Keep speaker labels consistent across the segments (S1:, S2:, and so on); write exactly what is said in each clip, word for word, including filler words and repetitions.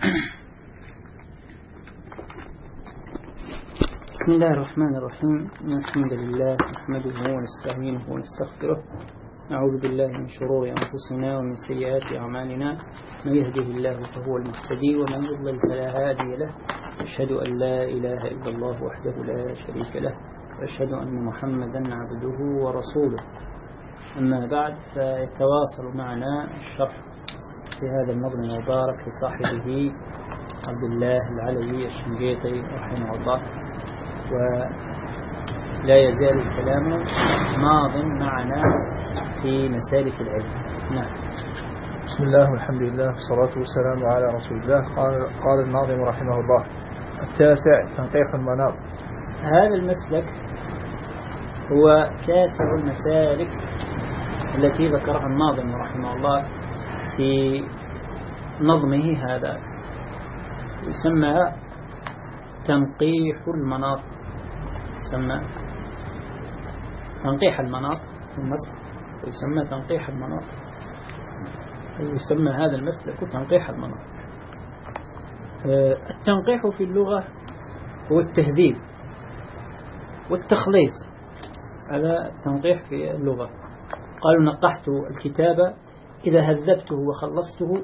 S1: بسم الله الرحمن الرحيم. الحمد لله نحمده ونستعينه ونستغفره، نعوذ بالله من شرور أنفسنا ومن سيئات أعمالنا، من يهده الله فهو المهتدي ومن يضلل فلا هادي له، أشهد أن لا إله إلا الله وحده لا شريك له، وأشهد أن محمدا عبده ورسوله. أما بعد، فيتواصل معنا الشرح في هذا النظم المبارك لصاحبه عبد الله العلوي الشنقيطي رحمه الله، ولا يزال الكلام ماض معنا في مسالك العلم. نعم.
S2: بسم الله والحمد لله والصلاة والسلام على رسول الله. قال, قال الناظم رحمه الله: التاسع تنقيح المناط.
S1: هذا المسلك هو كاسر المسالك التي ذكرها الناظم رحمه الله في نظمه هذا، يسمى تنقيح المناط، يسمى تنقيح المناط المسلك، ويسمى تنقيح المناط، يسمى هذا المسلك تنقيح المناط. التنقيح في اللغة هو التهذيب والتخليص، هذا التنقيح في اللغة. قالوا: نقحت الكتاب إذا هذبته وخلصته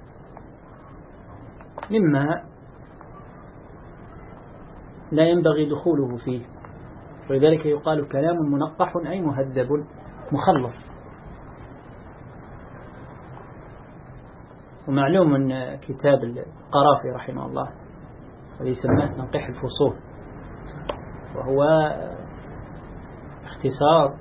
S1: مما لا ينبغي دخوله فيه، ولذلك يقال كلام منقح أي مهذب مخلص. ومعلوم أن كتاب القرافي رحمه الله الذي سماه تنقيح الفصول، وهو اختصار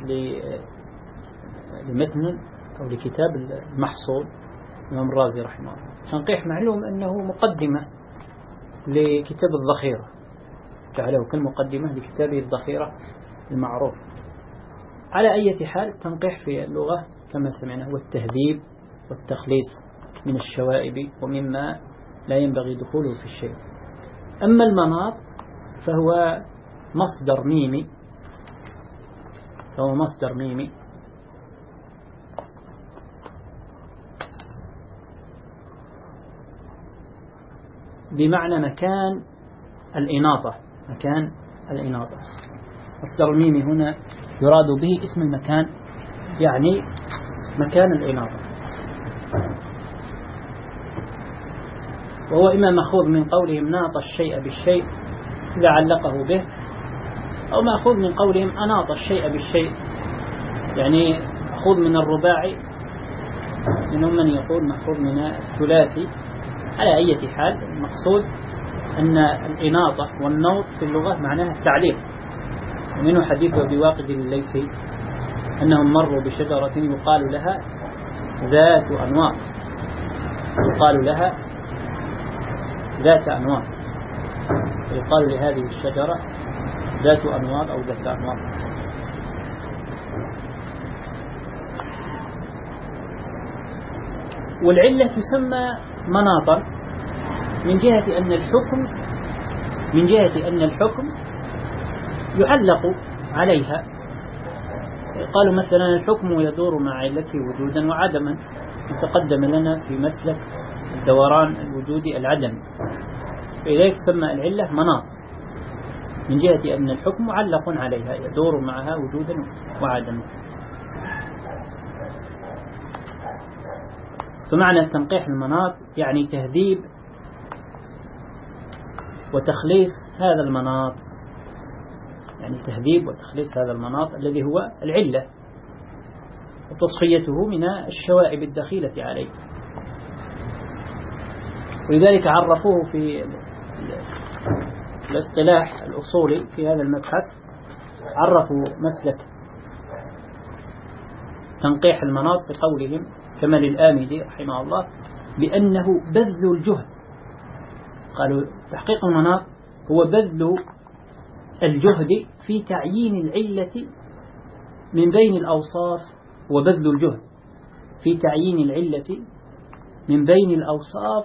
S1: لمتن أو لكتاب المحصول الإمام الرازي رحمه الله. تنقيح معلوم أنه مقدمة لكتاب الذخيرة، جعله كالمقدمة لكتابه الذخيرة المعروف. على أي حال، التنقيح في اللغة كما سمعنا هو التهذيب والتخليص من الشوائب ومما لا ينبغي دخوله في الشيء. أما المناط فهو مصدر ميمي، فهو مصدر ميمي بمعنى مكان الإناطة، مكان الإناطة. مصدر الميم هنا يراد به اسم المكان، يعني مكان الإناطة، وهو إما مأخوذ من قولهم ناط الشيء بالشيء إذا علقه به، أو مأخوذ من قولهم أناط الشيء بالشيء، يعني مأخوذ من الرباعي، منهم من يقول مأخوذ من الثلاثي. على أي حال، المقصود أن الإناطة والنوط في اللغة معناها التعليق. ومنه حديث أبي واقد الليثي أنهم مروا بشجرة يقال لها ذات أنواط، يقال لها ذات أنواط، يقال لهذه الشجرة ذات أنواط أو ذات أنواط. والعلة تسمى مناطا من جهة أن الحكم من جهة أن الحكم يعلق عليها. قالوا مثلا: الحكم يدور مع علته وجودا وعدما، تقدم لنا في مسلك الدوران الوجودي العدمي، فلذلك تسمى العلة مناط من جهة أن الحكم معلق عليها يدور معها وجودا وعدما. فمعنى تنقيح المناط يعني تهذيب وتخليص هذا المناط، يعني تهذيب وتخليص هذا المناط الذي هو العلة، وتصفيته من الشوائب الدخيلة عليه. ولذلك عرفوه في الاصطلاح الأصولي في هذا المبحث، عرفوا مسلك تنقيح المناط بقولهم كما للآمدي رحمه الله بأنه بذل الجهد. قالوا: تحقيق المناط هو بذل الجهد في تعيين العلة من بين الأوصاف، وبذل الجهد في تعيين العلة من بين الأوصاف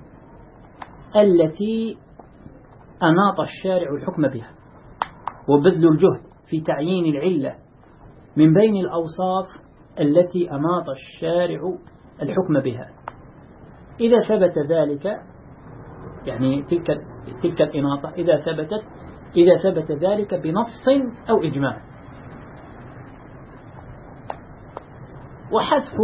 S1: التي أناط الشارع الحكم بها، وبذل الجهد في تعيين العلة من بين الأوصاف التي أناط الشارع الحكم بها. إذا ثبت ذلك، يعني تلك تلك الإناطة إذا ثبتت إذا ثبت ذلك بنص أو إجماع. وحذف،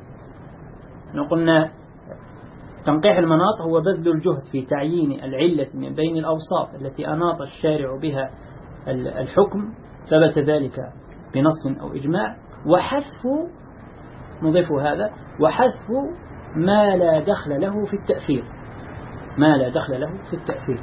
S1: قلنا تنقيح المناط هو بذل الجهد في تعيين العلة من بين الأوصاف التي أناط الشارع بها الحكم، ثبت ذلك بنص أو إجماع. وحذف، نضيف هذا، وحذف ما لا دخل له في التأثير، ما لا دخل له في التأثير.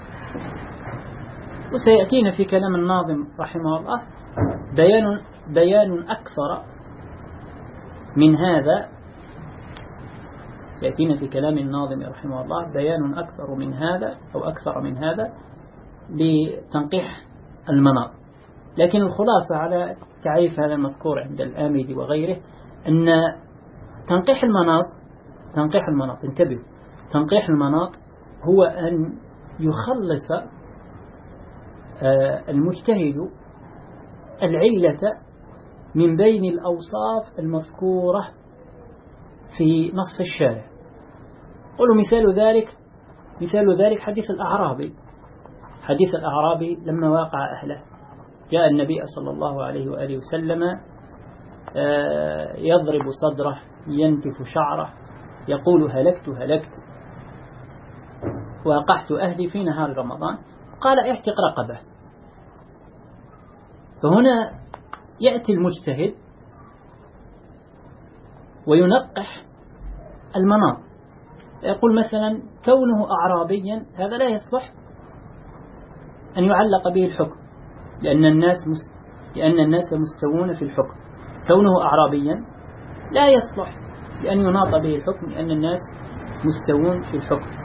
S1: وسيأتينا في كلام الناظم رحمه الله بيان بيان أكثر من هذا، سيأتينا في كلام الناظم رحمه الله بيان أكثر من هذا أو أكثر من هذا لتنقيح المناط. لكن الخلاصة على تعريف هذا المذكور عند الآمدي وغيره أن تنقيح المناط تنقيح المناط انتبهوا، تنقيح المناط هو أن يخلص المجتهد العلة من بين الأوصاف المذكورة في نص الشارع. قولوا مثال ذلك مثال ذلك حديث الأعرابي. حديث الأعرابي لما واقع أهله جاء النبي صلى الله عليه وآله وسلم يضرب صدره ينتف شعره يقول هلكت هلكت واقعت أهلي في نهار رمضان، قال اعتق رقبه. فهنا يأتي المجتهد وينقح المناط، يقول مثلا كونه أعرابيا هذا لا يصلح أن يعلق به الحكم، لأن الناس مست... لأن الناس مستوون في الحكم. كونه أعرابيا لا يصلح لأن يناط به الحكم، لأن الناس مستوون في الحكم.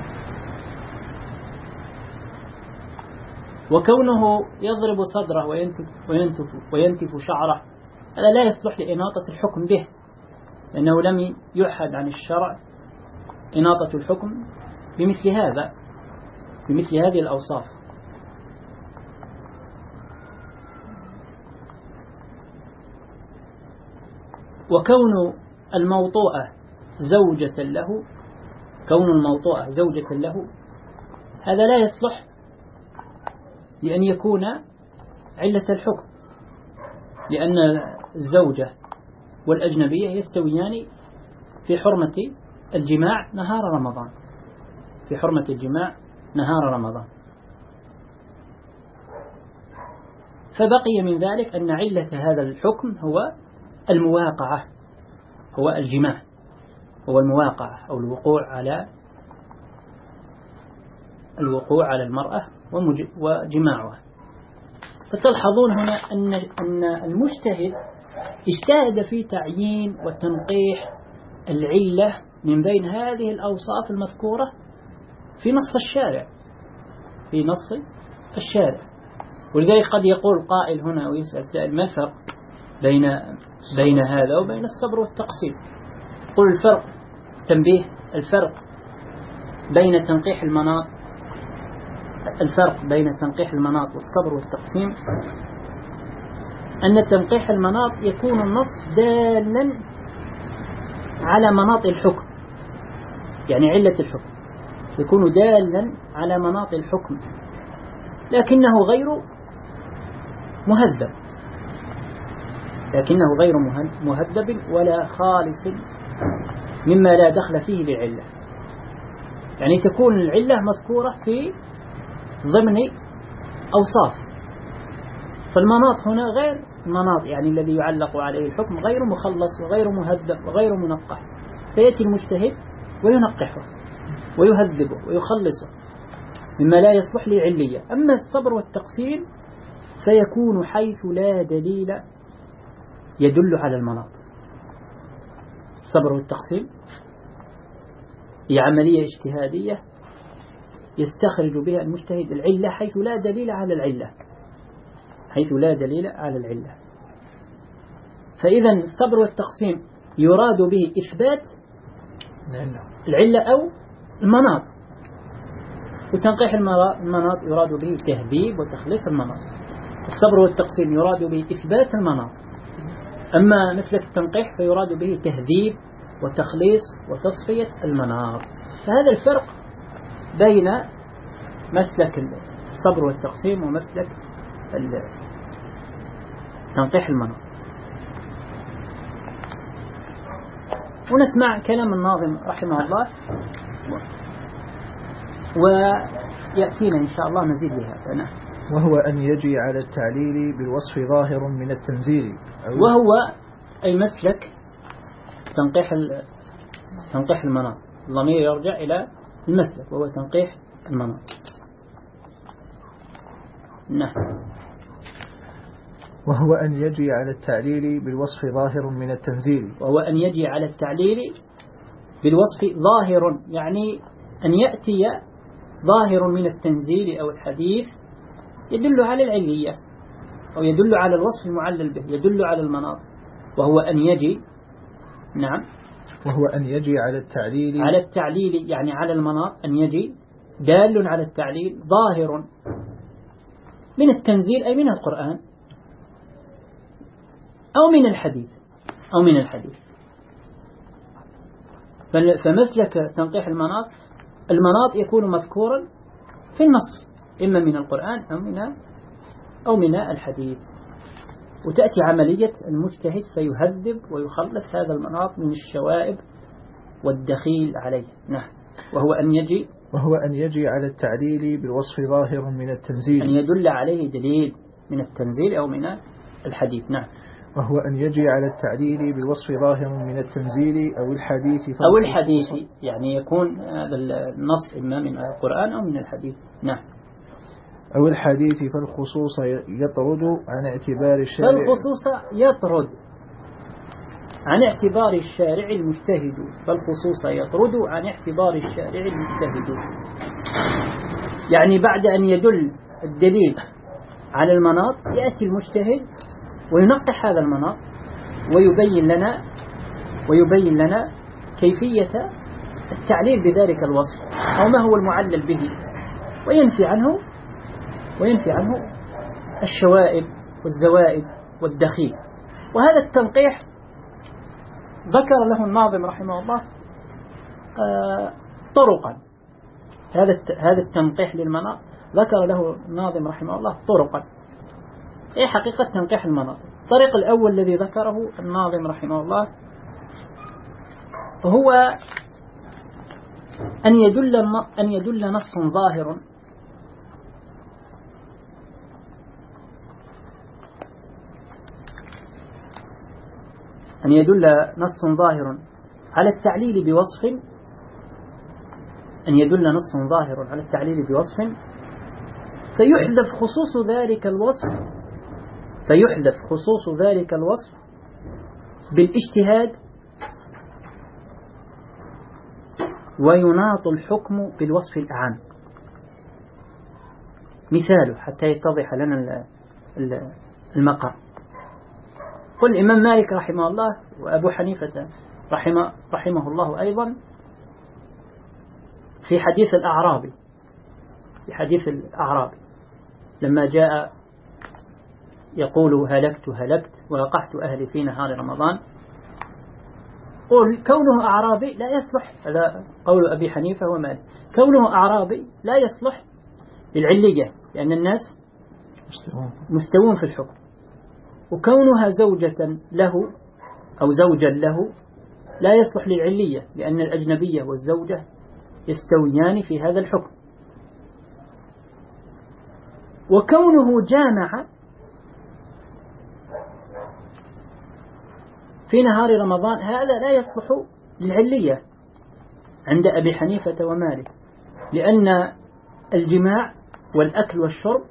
S1: وكونه يضرب صدره وينتف, وينتف, وينتف شعره هذا لا يصلح لإناطة الحكم به، لأنه لم يحد عن الشرع إناطة الحكم بمثل هذا بمثل هذه الأوصاف. وكون الموطوءة زوجة له كون الموطوءة زوجة له هذا لا يصلح لأن يكون علة الحكم، لأن الزوجة والأجنبية يستويان في حرمة الجماع نهار رمضان في حرمة الجماع نهار رمضان. فبقي من ذلك أن علة هذا الحكم هو المواقعة هو الجماع هو المواقعة أو الوقوع على الوقوع على المرأة وجماعها. فتلحظون هنا أن أن المجتهد اجتهد في تعيين وتنقيح العلة من بين هذه الأوصاف المذكورة في نص الشارع في نص الشارع. ولذلك قد يقول قائل هنا ويسأل سائل ما الفرق بين بين هذا وبين الصبر والتقسيم؟ قل الفرق تنبيه الفرق بين تنقيح المناط الفرق بين تنقيح المناط والصبر والتقسيم أن تنقيح المناط يكون النص دالا على مناط الحكم، يعني علة الحكم يكون دالا على مناط الحكم لكنه غير مهذب لكنه غير مهذب ولا خالص مما لا دخل فيه لعلة. يعني تكون العلة مذكورة في ضمن أوصاف، فالمناط هنا غير المناط يعني الذي يعلق عليه الحكم غير مخلص وغير مهذب وغير منقح، فيأتي المجتهد وينقحه ويهذبه ويخلصه مما لا يصلح لعلية. أما الصبر والتقسيم فيكون حيث لا دليل يدل على المناط. الصبر والتقسيم هي عملية اجتهادية يستخرج بها المجتهد العلة حيث لا دليل على العلة حيث لا دليل على العلة. فإذا الصبر والتقسيم يراد به إثبات العلة أو المناط، وتنقيح المناط يراد به تهذيب وتخليص المناط. الصبر والتقسيم يراد به إثبات المناط، أما مثل التنقيح فيراد به تهذيب وتخليص وتصفية المناط. فهذا الفرق بين مسلك الصبر والتقسيم ومسلك تنقيح المناط. ونسمع كلام الناظم رحمه الله ويأتينا إن شاء الله مزيد لهذا.
S2: وهو أن يجي على التعليل بالوصف ظاهر من التنزيل،
S1: وهو أي مسلك تنقيح تنقيح المناط. الضمير يرجع إلى المسلك وهو تنقيح المناط. نعم.
S2: وهو أن يجي على التعليل بالوصف ظاهر من التنزيل.
S1: وهو أن يجي على التعليل بالوصف ظاهر، يعني أن يأتي ظاهر من التنزيل أو الحديث يدل على العلية أو يدل على الوصف المعلل به، يدل على المناط. وهو أن يجي نعم
S2: وهو أن يجي على التعليل
S1: على التعليل يعني على المناط، أن يجي دال على التعليل ظاهر من التنزيل أي من القرآن أو من الحديث أو من الحديث. فمسلك تنقيح المناط، المناط يكون مذكورا في النص إما من القرآن أو من أو من الحديث، وتأتي عملية المجتهد فيهذب ويخلص هذا المناط من الشوائب والدخيل عليه. نعم. وهو أن يجي
S2: وهو أن يجي على التعليل بالوصف ظاهر من التنزيل،
S1: أن يدل عليه دليل من التنزيل أو من الحديث. نعم.
S2: وهو أن يجي على التعليل بالوصف ظاهر من التنزيل أو الحديث
S1: أو الحديث يعني يكون هذا النص إما من القرآن أو من الحديث. نعم.
S2: أو الحديث فالخصوص يطرد عن اعتبار الشارع
S1: فالخصوص يطرد عن اعتبار الشارع المجتهد فالخصوص يطرد عن اعتبار الشارع المجتهد، يعني بعد أن يدل الدليل على المناط يأتي المجتهد وينقح هذا المناط ويبين لنا ويبين لنا كيفية التعليل بذلك الوصف أو ما هو المعلل به، وينفي عنه وينفي عنه الشوائب والزوائد والدخيل. وهذا التنقيح ذكر له الناظم رحمه الله آه طرقا. هذا هذا التنقيح للمناط ذكر له الناظم رحمه الله طرقا. ايه حقيقة تنقيح المناط؟ الطريق الأول الذي ذكره الناظم رحمه الله هو أن يدل أن يدل نص ظاهر أن يدل نص ظاهر على التعليل بوصف أن يدل نص ظاهر على التعليل بوصف فيحذف خصوص ذلك الوصف فيحذف خصوص ذلك الوصف بالاجتهاد ويناط الحكم بالوصف الأعم. مثاله حتى يتضح لنا المقام. قل الإمام مالك رحمه الله وأبو حنيفة رحمه, رحمه الله أيضا في حديث الأعرابي في حديث الأعرابي لما جاء يقول هلكت هلكت ووقعت أهلي في نهار رمضان، قل كونه أعرابي لا يصلح، هذا قول أبي حنيفة ومالك، كونه أعرابي لا يصلح للعلية لأن الناس مستوون في الحكم، وكونها زوجة له أو زوجا له لا يصلح للعلية لأن الأجنبية والزوجة يستويان في هذا الحكم، وكونه جامع في نهار رمضان هذا لا يصلح للعلية عند أبي حنيفة ومالك لأن الجماع والأكل والشرب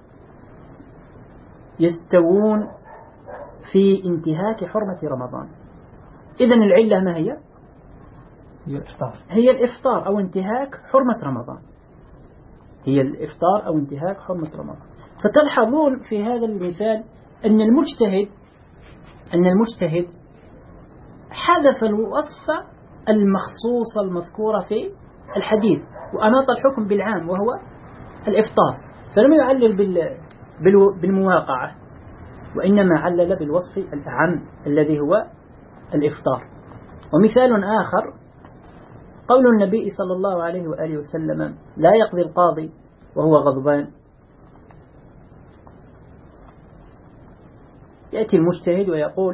S1: يستوون في انتهاك حرمة رمضان. إذن العلة ما هي؟
S2: هي الإفطار
S1: هي الإفطار أو انتهاك حرمة رمضان هي الإفطار أو انتهاك حرمة رمضان. فتلحظون في هذا المثال أن المجتهد أن المجتهد حذف الوصف المخصوص المذكور في الحديث وأناط الحكم بالعام وهو الإفطار، فلم يعلل بالمواقعة وإنما علل بالوصف الأعم الذي هو الإفطار. ومثال آخر قول النبي صلى الله عليه وآله وسلم: لا يقضي القاضي وهو غضبان. يأتي المجتهد ويقول: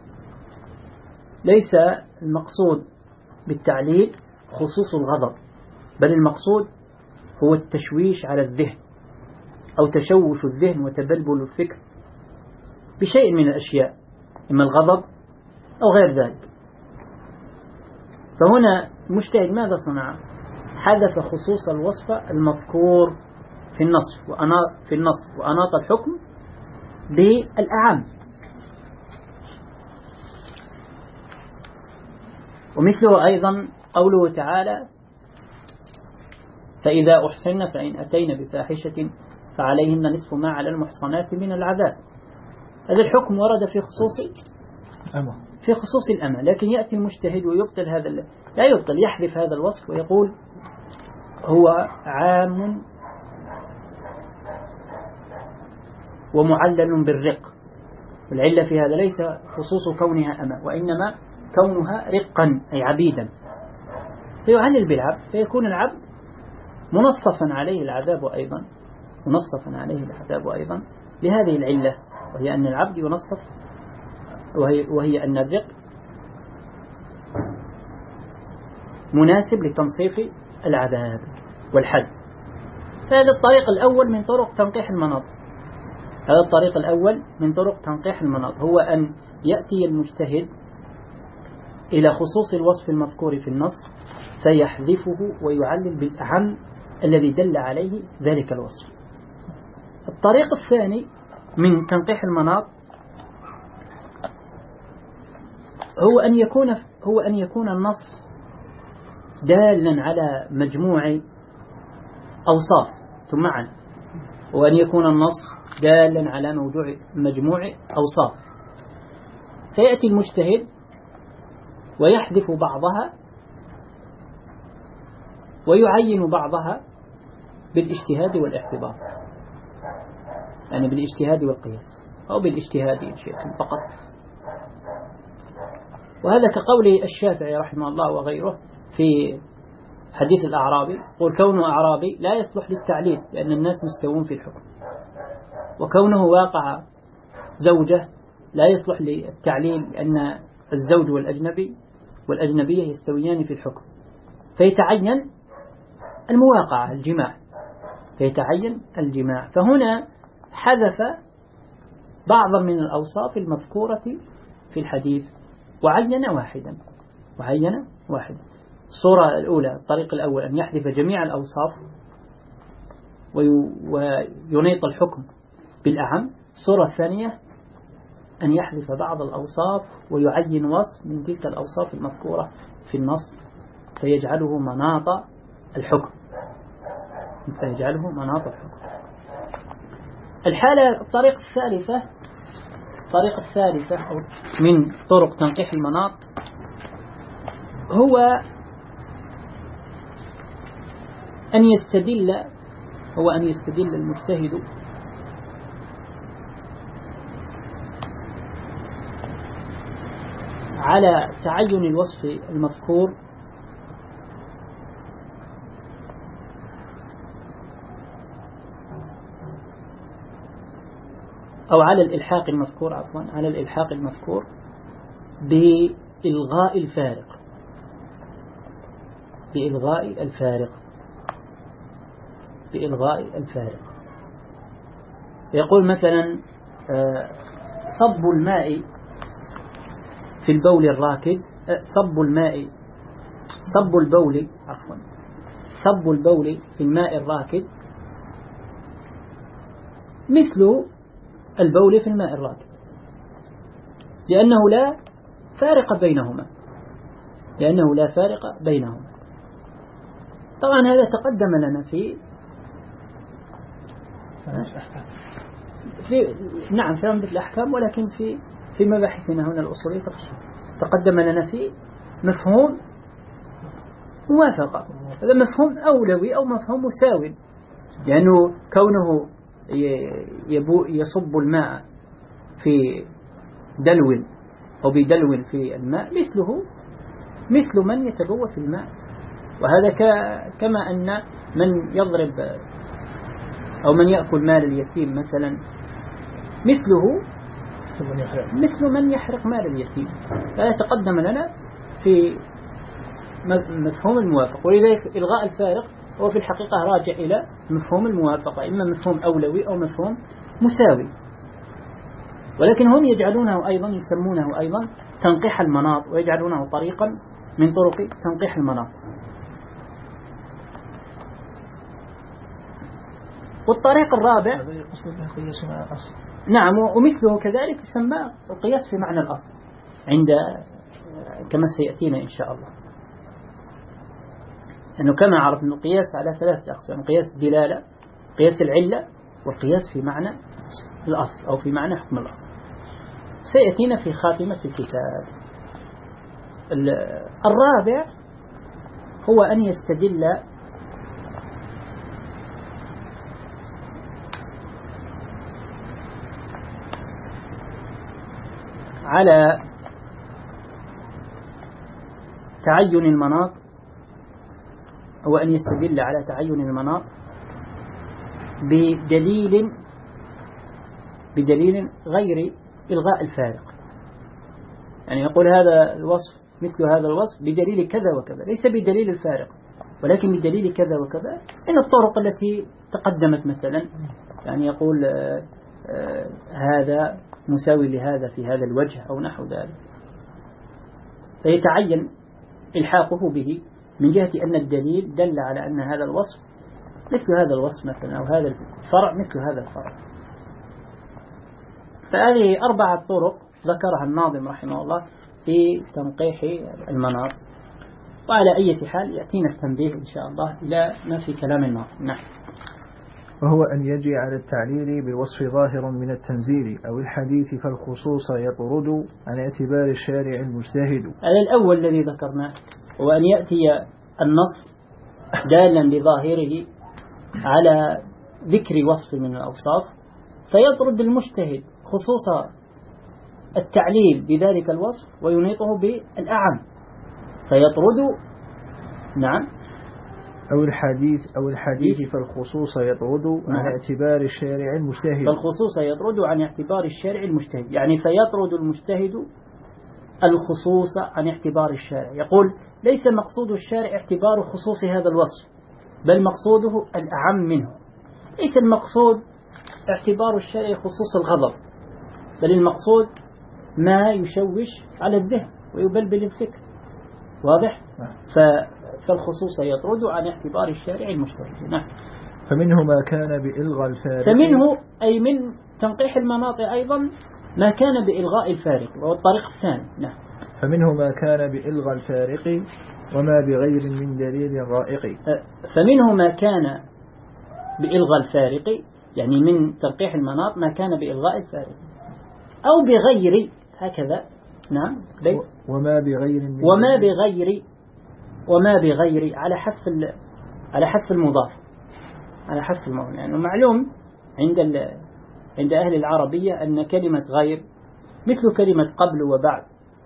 S1: ليس المقصود بالتعليل خصوص الغضب، بل المقصود هو التشويش على الذهن أو تشوش الذهن وتبلبل الفكر بشيء من الأشياء، إما الغضب أو غير ذلك. فهنا المجتهد ماذا صنع؟ حذف خصوص الوصف المذكور في النص وأناط في النص وأناط الحكم بالأعم. ومثله أيضا قوله تعالى: فإذا أحسن فإن أتينا بفاحشة فعليهن نصف ما على المحصنات من العذاب. هذا الحكم ورد في خصوص في خصوص الأمة، لكن يأتي المجتهد ويبطل هذا، لا يبطل، يحذف هذا الوصف ويقول هو عام ومعلل بالرق. والعلة في هذا ليس خصوص كونها أمة، وإنما كونها رقا أي عبيدا، فيعلل بالعبد، فيكون العبد منصفا عليه العذاب أيضا منصفا عليه العذاب أيضا لهذه العلة، وهي أن العبد ينصف، وهي, وهي أن الرق مناسب لتنصيف العذاب والحد. فهذا الطريق الأول من طرق تنقيح المناط هذا الطريق الأول من طرق تنقيح المناط هو أن يأتي المجتهد إلى خصوص الوصف المذكور في النص فيحذفه ويعلل بالأهم الذي دل عليه ذلك الوصف. الطريق الثاني من تنقيح المناط هو أن يكون هو أن يكون النص دالا على مجموع أوصاف معا، وأن يكون النص دالا على موضوع مجموع أوصاف، فيأتي المجتهد ويحذف بعضها ويعين بعضها بالاجتهاد والاحتباط، يعني بالاجتهاد والقياس أو بالاجتهاد إن شئتم فقط. وهذا كقول الشافعي رحمه الله وغيره في حديث الأعرابي، قل كونه أعرابي لا يصلح للتعليل لأن الناس مستوون في الحكم، وكونه واقع زوجة لا يصلح للتعليل لأن الزوج والأجنبي والأجنبية يستويان في الحكم، فيتعين المواقعة الجماع فيتعين الجماع فهنا حذف بعضا من الأوصاف المذكورة في الحديث وعين واحدا وعين واحدا الصورة الأولى، الطريق الأول أن يحذف جميع الأوصاف وينيط الحكم بالأعم. الصورة الثانية أن يحذف بعض الأوصاف ويعين وصف من تلك الأوصاف المذكورة في النص فيجعله مناط الحكم فيجعله مناط الحكم. الحالة الطريقة الثالثة الطريقة الثالثة من طرق تنقيح المناط هو أن يستدل هو أن يستدل المجتهد على تعين الوصف المذكور أو على الإلحاق المذكور عفوا على الإلحاق المذكور بإلغاء الفارق بإلغاء الفارق بإلغاء الفارق يقول مثلا صب الماء في البول الراكد صب الماء صب البول عفوا صب البول في الماء الراكد مثل البول في الماء الراكد لأنه لا فارق بينهما لأنه لا فارق بينهما. طبعا هذا تقدم لنا في في نعم في عمدة الأحكام، ولكن في في مباحثنا هنا الأصولية تقدم لنا في مفهوم موافقة. هذا مفهوم أولوي أو مفهوم مساوي، لأنه كونه يصب الماء في دلو أو بدلو في الماء مثله مثل من يتبول في الماء. وهذا كما أن من يضرب أو من يأكل مال اليتيم مثلا مثله مثل من يحرق مال اليتيم. هذا تقدم لنا في مفهوم الموافق. ولذلك إلغاء الفارق هو في الحقيقة راجع إلى مفهوم الموافقة، إما مفهوم أولوي أو مفهوم مساوي. ولكن هم يجعلونه أيضا يسمونه أيضا تنقيح المناط، ويجعلونه طريقا من طرق تنقيح المناط. والطريق الرابع نعم ومثله كذلك يسمى القياس في معنى الأصل عند كما سيأتينا إن شاء الله. لأنه كما عرفنا القياس على ثلاثة أقسام: قياس الدلالة، قياس العلة، والقياس في معنى الأصل أو في معنى حكم الأصل. سيأتينا في خاتمة الكتاب. الرابع هو أن يستدل على تعين المناط، هو أن يستدل على تعين المناط بدليل بدليل غير إلغاء الفارق. يعني يقول هذا الوصف مثل هذا الوصف بدليل كذا وكذا، ليس بدليل الفارق ولكن بدليل كذا وكذا من الطرق التي تقدمت. مثلا يعني يقول آآ آآ هذا مساوي لهذا في هذا الوجه أو نحو ذلك، فيتعين إلحاقه به من جهة أن الدليل دل على أن هذا الوصف مثل هذا الوصف مثلا، أو هذا الفرع مثل هذا الفرع. فهذه أربعة طرق ذكرها الناظم رحمه الله في تنقيح المناط. وعلى أي حال يأتينا التنبيه إن شاء الله إلى ما في كلام الناظم. نعم.
S2: وهو أن يجي على التعليل بالوصف ظاهر من التنزيل أو الحديث فالخصوص يطرد عن اعتبار الشارع المجتهد.
S1: هذا الأول الذي ذكرناه، هو أن يأتي النص دالا بظاهره على ذكر وصف من الأوصاف فيطرد المجتهد خصوص التعليل بذلك الوصف وينيطه بالأعم فيطرد. نعم.
S2: أو الحديث أو الحديث فالخصوص يطرد عن اعتبار الشارع المجتهد.
S1: فالخصوص يطرد عن اعتبار الشارع المجتهد، يعني فيطرد المجتهد الخصوص عن اعتبار الشارع. يقول ليس مقصود الشارع اعتبار خصوص هذا الوصف، بل مقصوده الأعم منه. ليس المقصود اعتبار الشارع خصوص الغضب، بل المقصود ما يشوش على الذهن ويبلبل الفكر. واضح؟ فالخصوص يطرد عن اعتبار الشارع المجتهد. نعم.
S2: فمنه ما كان بإلغاء الفارق.
S1: فمنه أي من تنقيح المناط أيضا ما كان بإلغاء الفارق، وهو الطريق الثاني. نعم.
S2: فمنه ما كان بإلغاء الفارق وما بغير من دليل رائق.
S1: فمنه ما كان بإلغاء الفارق، يعني من تنقيح المناط ما كان بإلغاء الفارق أو بغير هكذا. نعم.
S2: وما بغير من
S1: وما بغير وما بغير على حذف على حذف المضاف على حذف المضاف يعني معلوم عند عند أهل العربية أن كلمة غير مثل كلمة قبل وبعد.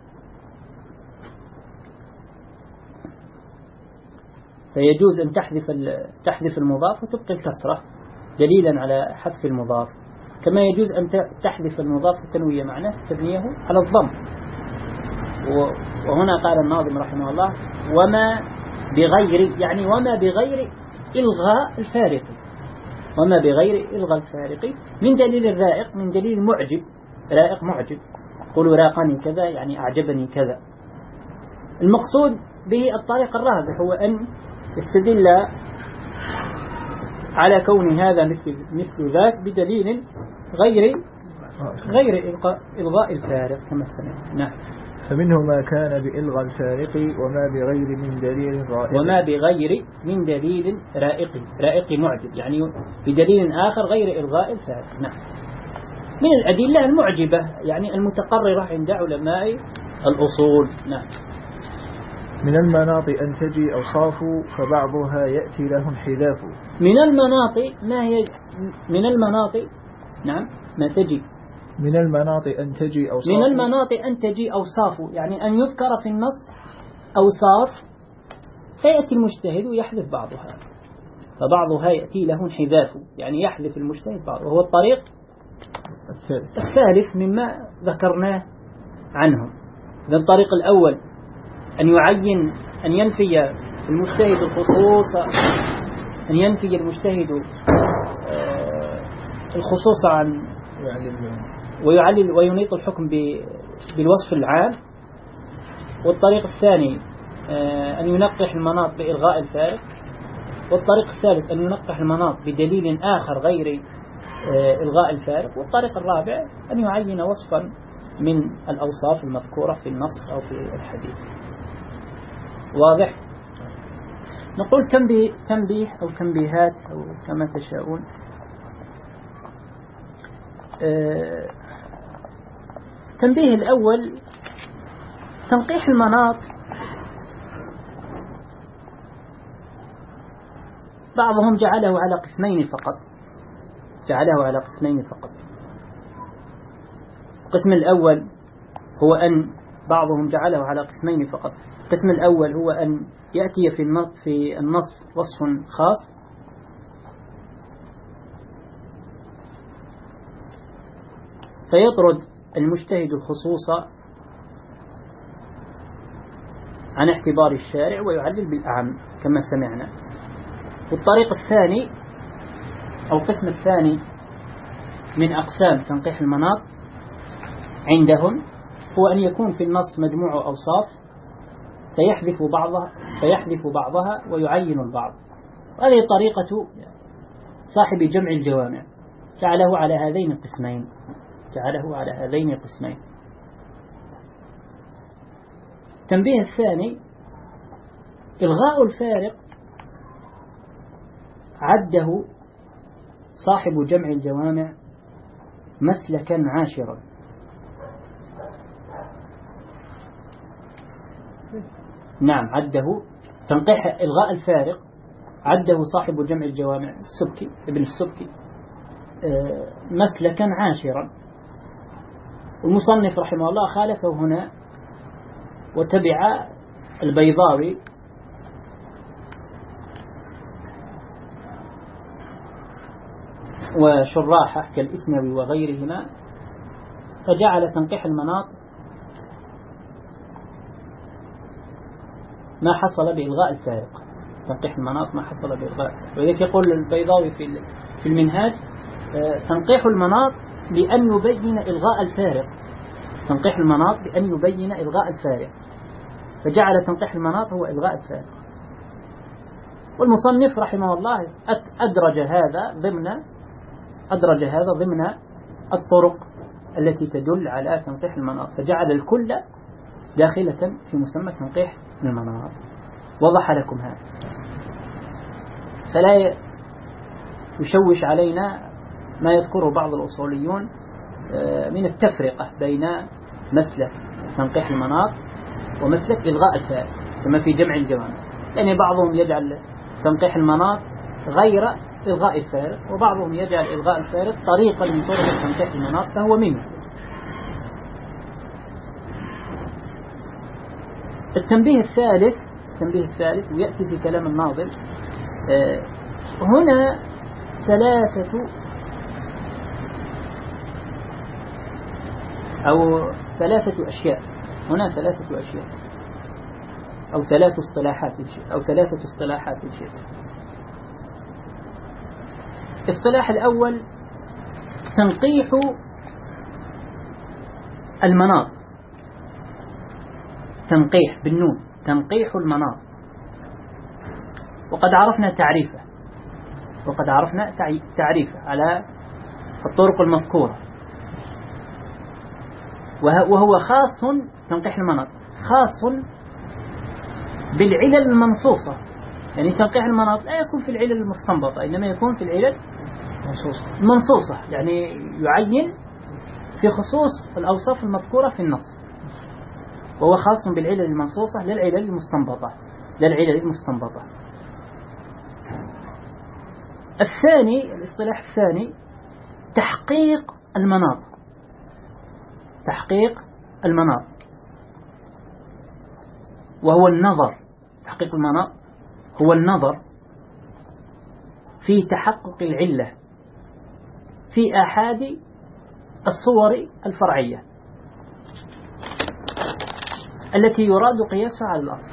S1: فيجوز أن تحذف تحذف المضاف وتبقي الكسرة دليلا على حذف المضاف، كما يجوز أن تحذف المضاف وتنوي معناه تبنيه على الضم. وهنا قال الناظم رحمه الله وما بغير، يعني وما بغير إلغاء الفارق، وما بغير إلغاء الفارق من دليل الرائق، من دليل معجب. رائق معجب، قولوا راقني كذا يعني أعجبني كذا. المقصود به الطريق الرابع هو أن يستدل على كون هذا مثل مثل ذاك بدليل غير غير إلغاء الفارق كما سمعنا. نعم.
S2: فمنه ما كان بإلغاء الفارق وما بغير من دليل رائق.
S1: وما بغير من دليل رائق، رائق معجب يعني بدليل آخر غير إلغاء الفارق. نعم. من الأدلة المعجبة يعني المتقررة عند علماء الأصول. نعم.
S2: من المناط أن تجي أوصاف فبعضها يأتي له انحذاف.
S1: من المناط ما هي من المناط نعم ما تجي
S2: من المناط أن تجي أوصاف.
S1: من المناط أن تجي أوصاف يعني أن يذكر في النص أوصاف فيأتي المجتهد ويحذف بعضها، فبعضها يأتي له انحذاف، يعني يحذف المجتهد بعضه، وهو الطريق الثالث مما ذكرناه عنهم. إذا الطريق الأول أن يعين أن ينفي المجتهد الخصوص أن ينفي المجتهد الخصوص عن ويعلل وينيط الحكم بالوصف العام. والطريق الثاني أن ينقح المناط بإلغاء الفارق. والطريق الثالث أن ينقح المناط بدليل آخر غير إلغاء الفارق. والطريق الرابع أن يعين وصفا من الأوصاف المذكورة في النص أو في الحديث. واضح؟ نقول تنبيه, تنبيه أو تنبيهات أو كما تشاءون. التنبيه الأول تنقيح المناط بعضهم جعله على قسمين فقط جعله على قسمين فقط القسم الأول هو أن بعضهم جعله على قسمين فقط القسم الأول هو أن يأتي في النص في النص وصف خاص فيطرد المجتهد الخصوص عن اعتبار الشارع ويعلل بالأعم كما سمعنا. والطريق الثاني أو القسم الثاني من أقسام تنقيح المناط عندهم هو أن يكون في النص مجموع أوصاف فيحذف بعضها فيحذف بعضها ويعين البعض. هذه طريقة صاحب جمع الجوامع، جعله على هذين القسمين جعله على هذين القسمين. التنبيه الثاني إلغاء الفارق عده صاحب جمع الجوامع مسلكا عاشرا. نعم عده تنقيح إلغاء الفارق عده صاحب جمع الجوامع السبكي ابن السبكي مسلكا عاشرا. والمصنف رحمه الله خالفه هنا وتبع البيضاوي وشراحه كالإسنوي وغيرهما، فجعل تنقيح المناط ما حصل بإلغاء الفارق تنقيح المناط ما حصل بإلغاء. ولذلك يقول البيضاوي في في المنهاج تنقيح المناط لأن يبين إلغاء الفارق تنقيح المناط بأن يبين إلغاء الفارق فجعل تنقيح المناط هو إلغاء الفارق. والمصنف رحمه الله أدرج هذا ضمن أدرج هذا ضمن الطرق التي تدل على تنقيح المناط فجعل الكل داخلة في مسمى تنقيح المناط. وضح لكم هذا فلا يشوش علينا ما يذكره بعض الأصوليون من التفرقة بين مسلك تنقيح المناط ومسلك إلغاء الفارق كما في جمع الجوامع. يعني بعضهم يجعل تنقيح المناط غير إلغاء الفارق وبعضهم يجعل إلغاء الفارق طريقا من طرق تنقيح المناط فهو منه. التنبيه الثالث التنبيه الثالث ويأتي في كلام الناظم هنا ثلاثة أو ثلاثة أشياء هنا ثلاثة أشياء أو ثلاث اصطلاحات أو ثلاثة اصطلاحات الشيء. الاصطلاح الأول تنقيح المناط تنقيح بالنون تنقيح المناط وقد عرفنا تعريفه وقد عرفنا تعريفه على الطرق المذكورة وهو خاص تنقيح المناط خاص بالعلل المنصوصة. يعني تنقيح المناط لا يكون في العلل المستنبطة إنما يكون في العلل المنصوصة يعني يعين في خصوص الأوصاف المذكورة في النص وهو خاص بالعلل المنصوصة للعلل المستنبطة للعلل المستنبطة. الثاني الاصطلاح الثاني تحقيق المناط تحقيق المناط وهو النظر. تحقيق المناط هو النظر في تحقق العلة في آحاد الصور الفرعية التي يراد قياسها على الأصل.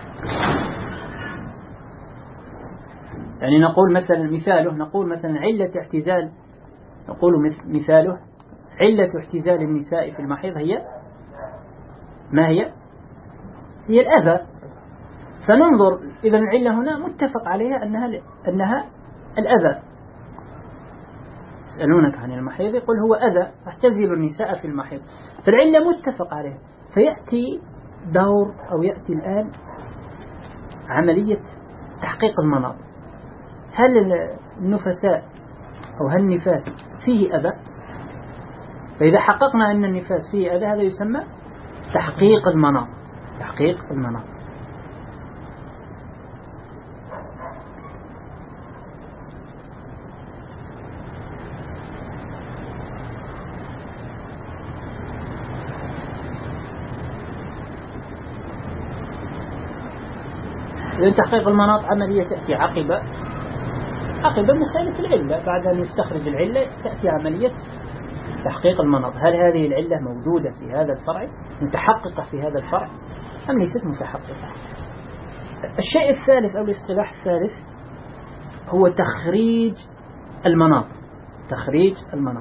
S1: يعني نقول مثلا مثاله نقول مثلا علة اعتزال نقول مثاله علة اعتزال النساء في المحيض هي ما هي؟ هي الأذى. فننظر إذا العلة هنا متفق عليها أنها أنها الأذى. يسألونك عن المحيض قل هو أذى اعتزل النساء في المحيض، فالعلة متفق عليها. فيأتي دور أو يأتي الآن عملية تحقيق المناط. هل النفساء أو هل النفاس فيه أذى؟ فإذا حققنا أن النفاس فيه أذى هذا يسمى تحقيق المناط. تحقيق المناط. إذن تحقيق المناط عملية تأتي عقب عقب مسألة العلة. بعد أن يستخرج العلة تأتي عملية تحقيق المناط. هل هذه العلة موجودة في هذا الفرع متحققة في هذا الفرع أم ليست متحققة؟ الشيء الثالث أو الاصطلاح الثالث هو تخريج المناط. تخريج المناط.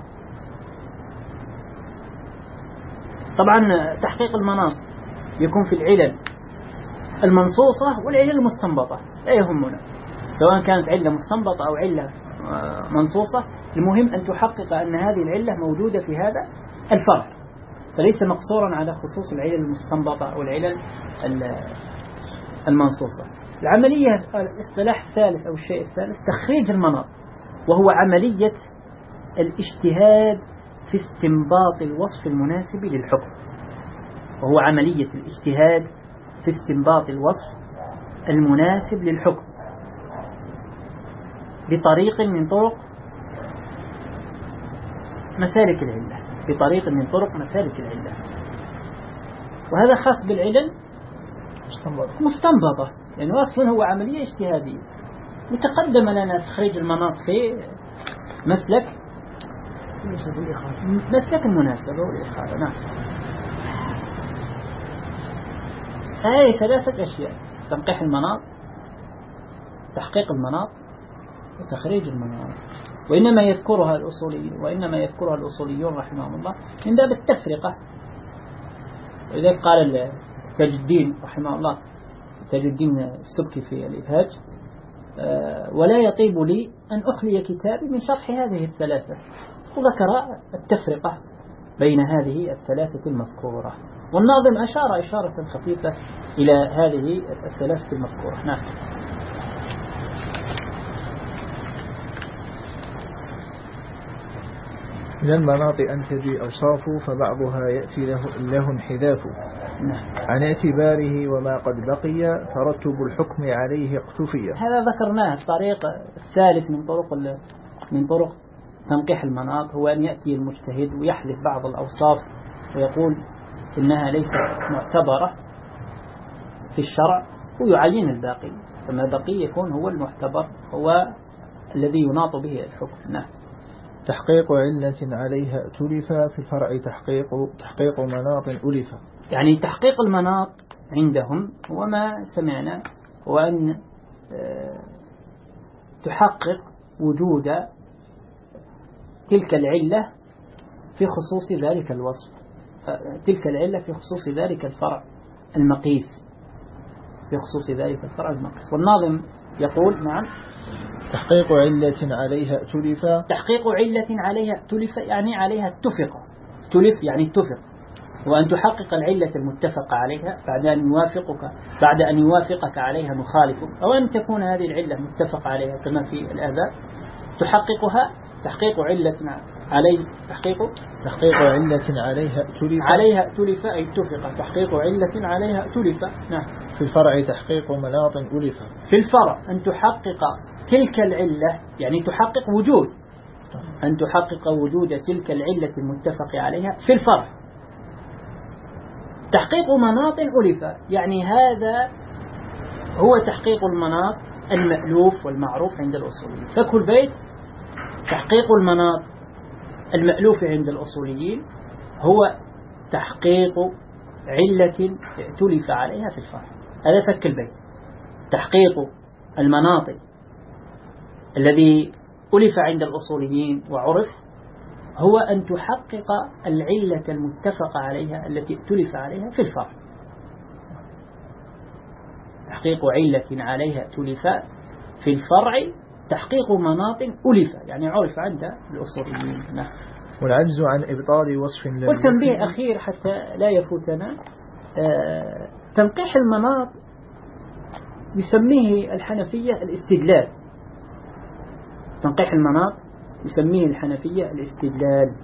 S1: طبعا تحقيق المناط يكون في العلل المنصوصة والعلل المستنبطة، لا يهمنا سواء كانت علة مستنبطة أو علة منصوصة، المهم أن تحقق أن هذه العلة موجودة في هذا الفرع، فليس مقصورا على خصوص العلل المستنبطة أو العلل المنصوصة. العملية الاصطلاح الثالث أو الشيء الثالث تخريج المناط، وهو عملية الاجتهاد في استنباط الوصف المناسب للحكم. وهو عملية الاجتهاد في استنباط الوصف المناسب للحكم بطريق من طرق مسالك العلة. بطريق من طرق مسالك العلة. وهذا خاص بالعلل مستنبطة، لأنه يعني أصلا هو عملية اجتهادية. متقدم لنا تخريج المناط في مسلك مسلك المناسبة والإخارة. نعم. هذه ثلاثة أشياء: تنقيح المناط، تحقيق المناط، وتخريج المناط. وإنما يذكرها الأصوليون وإنما يذكرها الأصوليون رحمهم الله من باب التفرقة. ولذلك قال تاج الدين رحمه الله تاج الدين السبكي في الإبهاج: ولا يطيب لي أن أخلي كتابي من شرح هذه الثلاثة. وذكر التفرقة بين هذه الثلاثة المذكورة، والناظم أشار إشارة خفيفة إلى هذه الثلاثة المذكورة. نعم.
S2: من المناط أن تجي أوصاف فبعضها يأتي له, له انحذاف.
S1: نعم.
S2: عن اعتباره وما قد بقي ترتب الحكم عليه اقتفي.
S1: هذا ذكرناه. الطريق الثالث من طرق من طرق تنقيح المناط هو أن يأتي المجتهد ويحذف بعض الأوصاف ويقول إنها ليست معتبرة في الشرع ويعين الباقي، فما بقي يكون هو المعتبر، هو الذي يناط به الحكم. نعم.
S2: تحقيق علة عليها ائتلف في الفرع تحقيق تحقيق مناط ألف.
S1: يعني تحقيق المناط عندهم هو ما سمعنا، هو أن تحقق وجود تلك العلة في خصوص ذلك الوصف، تلك العلة في خصوص ذلك الفرع المقيس، في خصوص ذلك الفرع المقيس. والناظم يقول: نعم.
S2: تحقيق علة عليها ائتلف.
S1: تحقيق علة عليها ائتلف يعني عليها اتفق. تلف يعني اتفق، وأن تحقق العلة المتفق عليها بعد أن يوافقك بعد أن يوافقك عليها مخالفك، أو أن تكون هذه العلة متفق عليها كما في الآذان، تحققها تحقيق علة علي تحقيق
S2: تحقيق علة عليها ائتلف.
S1: عليها ائتلف أي اتفق. تحقيق علة عليها ائتلف. نعم.
S2: في الفرع تحقيق مناط ألف.
S1: في الفرع أن تحقق تلك العلة، يعني تحقق وجود أن تحقق وجود تلك العلة المتفق عليها في الفرع. تحقيق مناط ألف يعني هذا هو تحقيق المناط المألوف والمعروف عند الأصوليين. فك البيت تحقيق المناط المألوف عند الأصوليين هو تحقيق علة ائتلف عليها في الفرع. هذا فك البيت. تحقيق المناط الذي ألف عند الأصوليين وعرف هو أن تحقق العلة المتفق عليها التي ائتلف عليها في الفرع. تحقيق علة عليها ائتلف في الفرع تحقيق مناط ألف يعني عرف عند الأصوليين. نعم.
S2: والعجز عن إبطال وصف لم
S1: والتنبيه أخير حتى لا يفوتنا، آه تنقيح المناط يسميه الحنفية الاستدلال. تنقيح المناط يسميه الحنفية الاستدلال.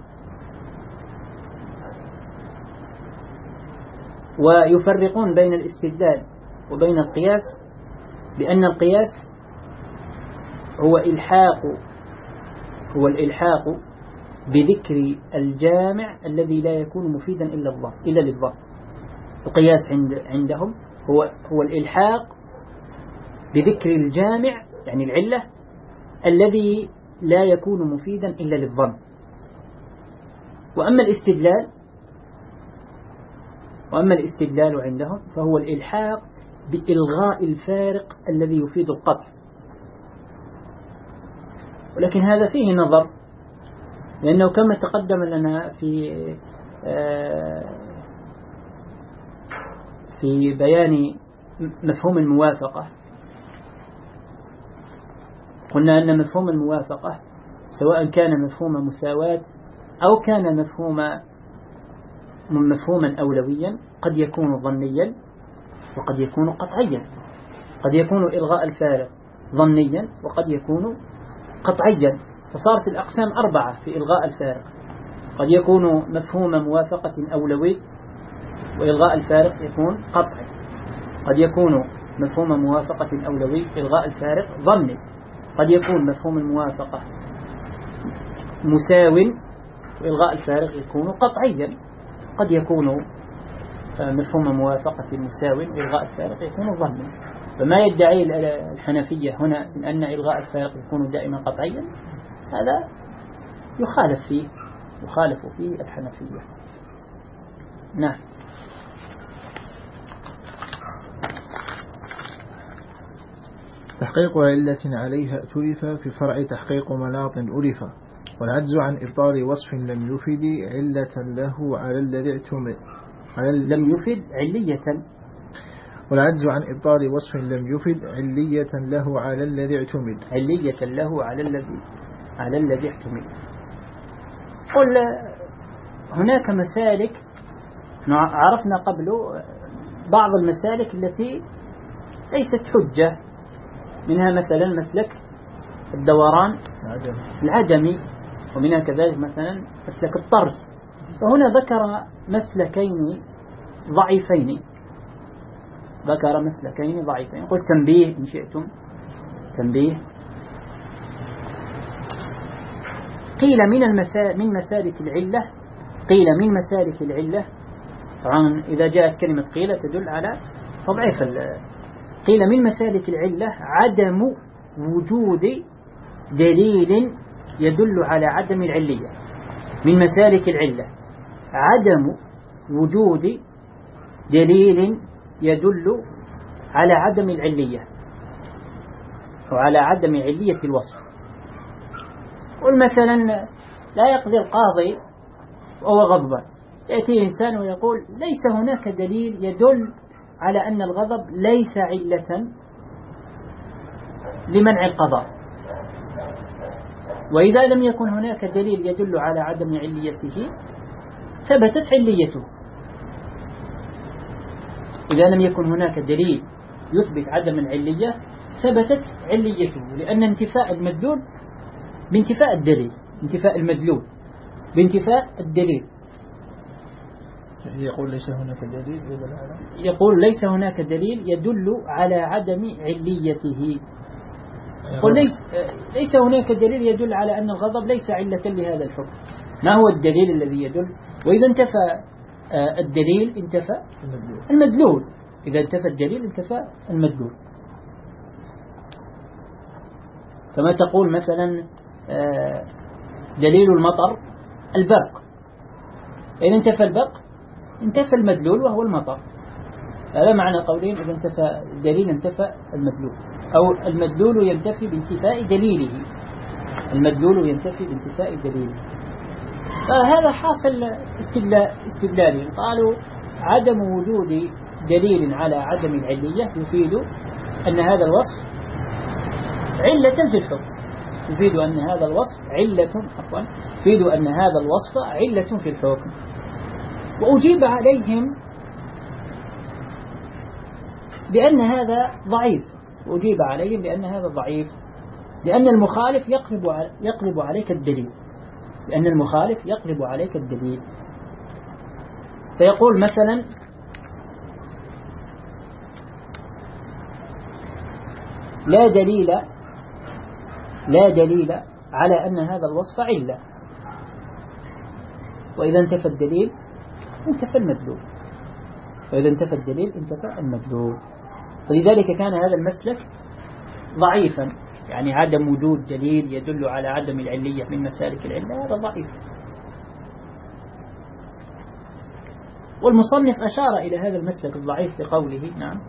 S1: ويفرقون بين الاستدلال وبين القياس بأن القياس هو إلحاق هو الإلحاق بذكر الجامع الذي لا يكون مفيدا إلا الله إلا للظن. القياس عند عندهم هو هو الإلحاق بذكر الجامع يعني العلة الذي لا يكون مفيدا إلا للظن. وأما الاستدلال وأما الاستدلال عندهم فهو الإلحاق بإلغاء الفارق الذي يفيد القطع. ولكن هذا فيه نظر، لأنه كما تقدم لنا في في بيان مفهوم الموافقة، قلنا أن مفهوم الموافقة سواء كان مفهوم مساواة أو كان مفهوم مفهوما أولويا قد يكون ظنيا وقد يكون قطعيا. قد يكون إلغاء الفارق ظنيا وقد يكون قطعيا. فصارت الأقسام أربعة في إلغاء الفارق. قد يكون مفهوم موافقة أولوي وإلغاء الفارق يكون قطعي. قد يكون مفهوم موافقة أولوي إلغاء الفارق ظني. قد يكون مفهوم الموافقة مساو وإلغاء الفارق يكون قطعيا. قد يكون مفهوم موافقة مساو وإلغاء الفارق يكون ظني. فما يدعي الحنفية هنا من أن إلغاء الفارق يكون دائما قطعيا هذا يخالف فيه يخالف فيه الحنفية. نعم.
S2: تحقيق علة عليها ائتلف في فرع تحقيق مناط ألف. والعجز عن إبطال وصف لم يفد علة له على الذي اعتمد على
S1: لم يفد علية.
S2: والعجز عن إبطال وصف لم يفد علية له على الذي اعتمد
S1: علية له على الذي على الذي اعتمد. قل هناك مسالك عرفنا قبل بعض المسالك التي ليست حجة، منها مثلا مسلك الدوران العدمي، ومنها كذلك مثلا مسلك الطرد. وهنا ذكر مسلكين ضعيفين ذكر مسلكين ضعيفين. قلت تنبيه إن شئتم تنبيه. قيل من المسا من مسالك العلة قيل من مسالك العلة طبعا إذا جاءت كلمة قيل تدل على تضعيف. قيل من مسالك العلة عدم وجود دليل يدل على عدم العلية. من مسالك العلة عدم وجود دليل يدل على عدم العلية وعلى عدم علية الوصف. قل مثلا لا يقضي القاضي وهو غضبان، يأتي إنسان ويقول ليس هناك دليل يدل على أن الغضب ليس علة لمنع القضاء. وإذا لم يكن هناك دليل يدل على عدم عليته ثبتت عليته. إذا لم يكن هناك دليل يثبت عدم العلية ثبتت عليته، لأن انتفاء المدلول بانتفاء الدليل، انتفاء المدلول بانتفاء الدليل.
S2: يقول ليس هناك دليل يدل على
S1: يقول ليس هناك دليل يدل على عدم عليته. يقول ليس ليس هناك دليل يدل على أن الغضب ليس علة لهذا الحكم. ما هو الدليل الذي يدل؟ وإذا انتفى الدليل انتفى المدلول. إذا انتفى الدليل انتفى المدلول. كما تقول مثلا دليل المطر البرق، إذا انتفى البرق انتفى المدلول وهو المطر. هذا معنى قولين إذا انتفى الدليل انتفى المدلول، أو المدلول ينتفي بانتفاء دليله، المدلول ينتفي بانتفاء دليله. فهذا حاصل استدلالهم، قالوا عدم وجود دليل على عدم العلية يفيد أن هذا الوصف علة في الحكم، يفيد أن هذا الوصف علة عفوا يفيد أن هذا الوصف علة في الحكم. وأجيب عليهم بأن هذا ضعيف، وأجيب عليهم بأن هذا ضعيف لأن المخالف يقلب يقلب عليك الدليل، لأن المخالف يقلب عليك الدليل. فيقول مثلا لا دليل لا دليل على أن هذا الوصف علة، وإذا انتفى الدليل انتفى المدلول، وإذا انتفى الدليل انتفى المدلول. فلذلك كان هذا المسلك ضعيفا، يعني عدم وجود دليل يدل على عدم العلية من مسالك العلة، هذا ضعيف. والمصنف أشار إلى هذا المسلك الضعيف بقوله نعم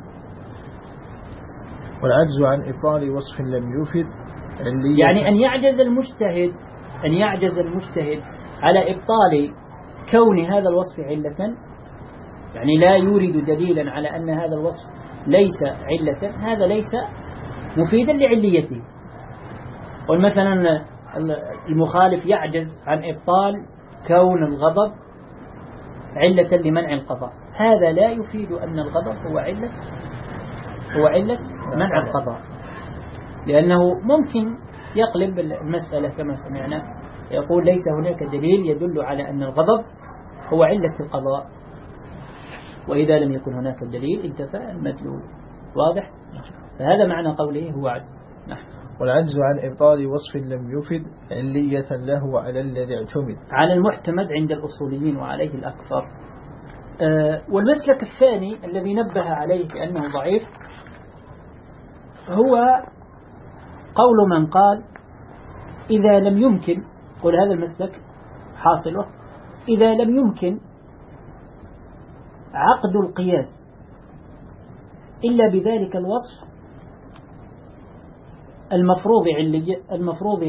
S2: والعجز عن إبطال وصف لم يفد علية،
S1: يعني أن يعجز المجتهد أن يعجز المجتهد على إبطال كون هذا الوصف علة، يعني لا يورد دليلا على أن هذا الوصف ليس علة، هذا ليس مفيدا لعليته. ومثلا المخالف يعجز عن إبطال كون الغضب علة لمنع القضاء، هذا لا يفيد أن الغضب هو علة هو علة منع القضاء، لأنه ممكن يقلب المسألة كما سمعنا، يقول ليس هناك دليل يدل على أن الغضب هو علة القضاء، وإذا لم يكن هناك دليل انتفى المدلول. واضح؟ فهذا معنى قوله هو عجز. نعم.
S2: والعجز عن إبطال وصف لم يفد علية له على الذي اعتمد،
S1: على المعتمد عند الأصوليين وعليه الأكثر. أه والمسلك الثاني الذي نبه عليه بأنه ضعيف هو قول من قال إذا لم يمكن، قل هذا المسلك حاصله إذا لم يمكن عقد القياس إلا بذلك الوصف المفروض علية المفروض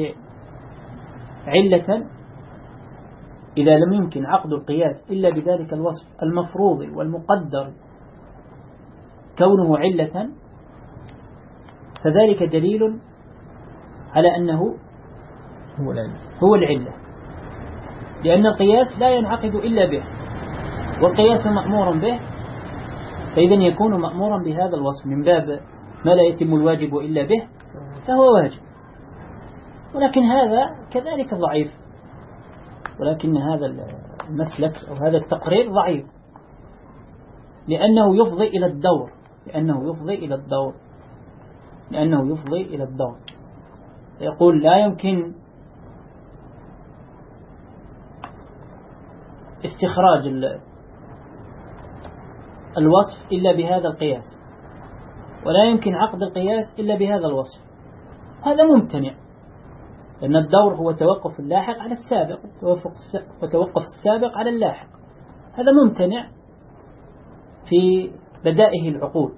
S1: علة إذا لم يمكن عقد القياس إلا بذلك الوصف المفروض والمقدر كونه علة، فذلك دليل على أنه
S2: هو العلة
S1: هو العلة، لأن القياس لا ينعقد إلا به، والقياس مأمور به، فإذا يكون مأمورا بهذا الوصف من باب ما لا يتم الواجب إلا به فهو واجب. ولكن هذا كذلك ضعيف، ولكن هذا المسلك أو هذا التقرير ضعيف لأنه يفضي إلى الدور لأنه يفضي إلى الدور لأنه يفضي إلى الدور يقول لا يمكن استخراج الوصف إلا بهذا القياس، ولا يمكن عقد القياس إلا بهذا الوصف، هذا ممتنع، لأن الدور هو توقف اللاحق على السابق وتوقف السابق على اللاحق، هذا ممتنع في بدائه العقول.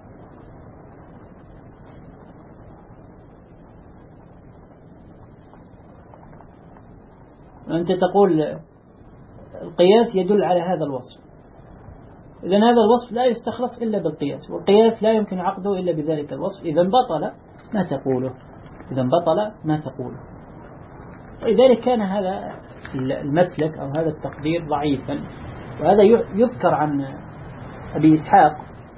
S1: وأنت تقول القياس يدل على هذا الوصف، إذن هذا الوصف لا يستخلص إلا بالقياس، والقياس لا يمكن عقده إلا بذلك الوصف، إذن بطل ما تقوله إذن بطل ما تقوله ولذلك كان هذا المسلك أو هذا التقدير ضعيفا. وهذا يذكر عن أبي إسحاق،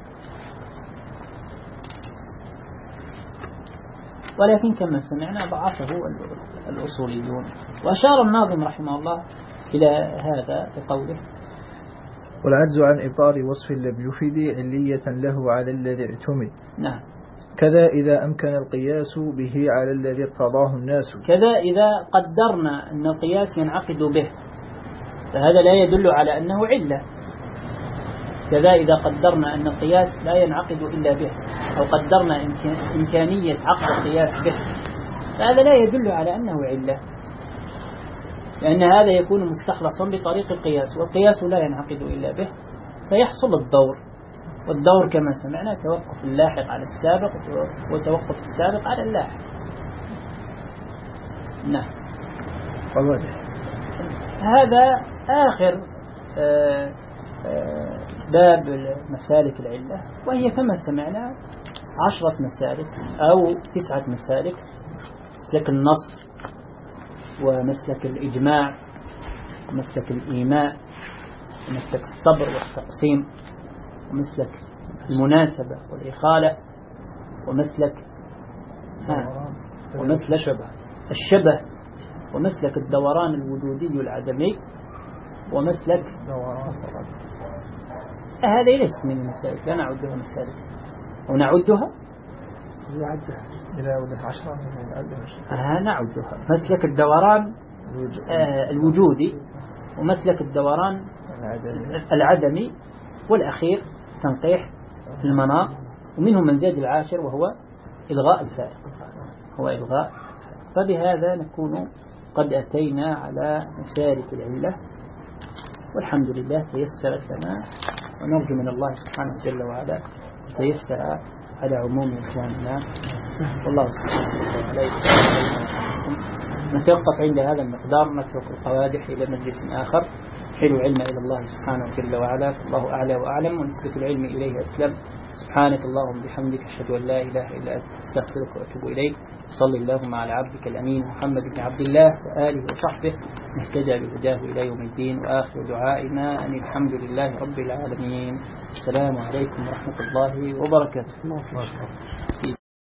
S1: ولكن كما سمعنا ضعفه الأصوليون. وأشار الناظم رحمه الله إلى هذا بقوله
S2: والعجز عن إبطال وصف لم يفد علية له على الذي اعتمد.
S1: نعم.
S2: كذا إذا أمكن القياس به على الذي اقتضاه الناس.
S1: كذا إذا قدرنا أن القياس ينعقد به، فهذا لا يدل على أنه علة. كذا إذا قدرنا أن القياس لا ينعقد إلا به، أو قدرنا إمكانية عقد القياس به، هذا لا يدل على أنه علة، لأن هذا يكون مستخلصا بطريق القياس، والقياس لا ينعقد إلا به، فيحصل الدور، والدور كما سمعنا توقف اللاحق على السابق وتوقف السابق على اللاحق. نعم. هذا آخر آآ آآ باب مسالك العلة، وهي كما سمعنا عشرة مسالك أو تسعة مسالك: مسلك النص، ومسلك الإجماع، ومسلك الإيماء، ومسلك الصبر والتقسيم، ومسلك المناسبة والإخالة، ومسلك ها ومسلك الشبه الشبه ومسلك الدوران الوجودي العدمي، ومسلك هذه ليست من المسالك، لا نعدها مسالك، ونعدها
S2: إذا ودت عشرة
S1: ها نعدها مسلك الدوران آه الوجودي، ومسلك الدوران العدمي، والأخير تنقيح المناط، ومنهم من زاد العاشر وهو إلغاء الفارق، هو إلغاء. فبهذا نكون قد أتينا على مسالك العلة، والحمد لله تيسرت لنا، ونرجو من الله سبحانه جل وعلا تيسر على عموم إمكاننا، والله سبحانه وتعالى. نتوقف عند هذا المقدار، نترك القوادح إلى مجلس آخر. حلو علم إلى الله سبحانه وتعالى وعلا، فالله أعلى وأعلم، ونسبة العلم إليه أسلم. سبحانك اللهم بحمدك، أشهد أن لا إله إلا أنت، أستغفرك وأتوب إليك. صلى اللهم على عبدك الأمين محمد بن عبد الله وآله وصحبه، نهتدى بهداه إلى يوم الدين. وآخر دعائنا أن الحمد لله رب العالمين. السلام عليكم ورحمة الله وبركاته.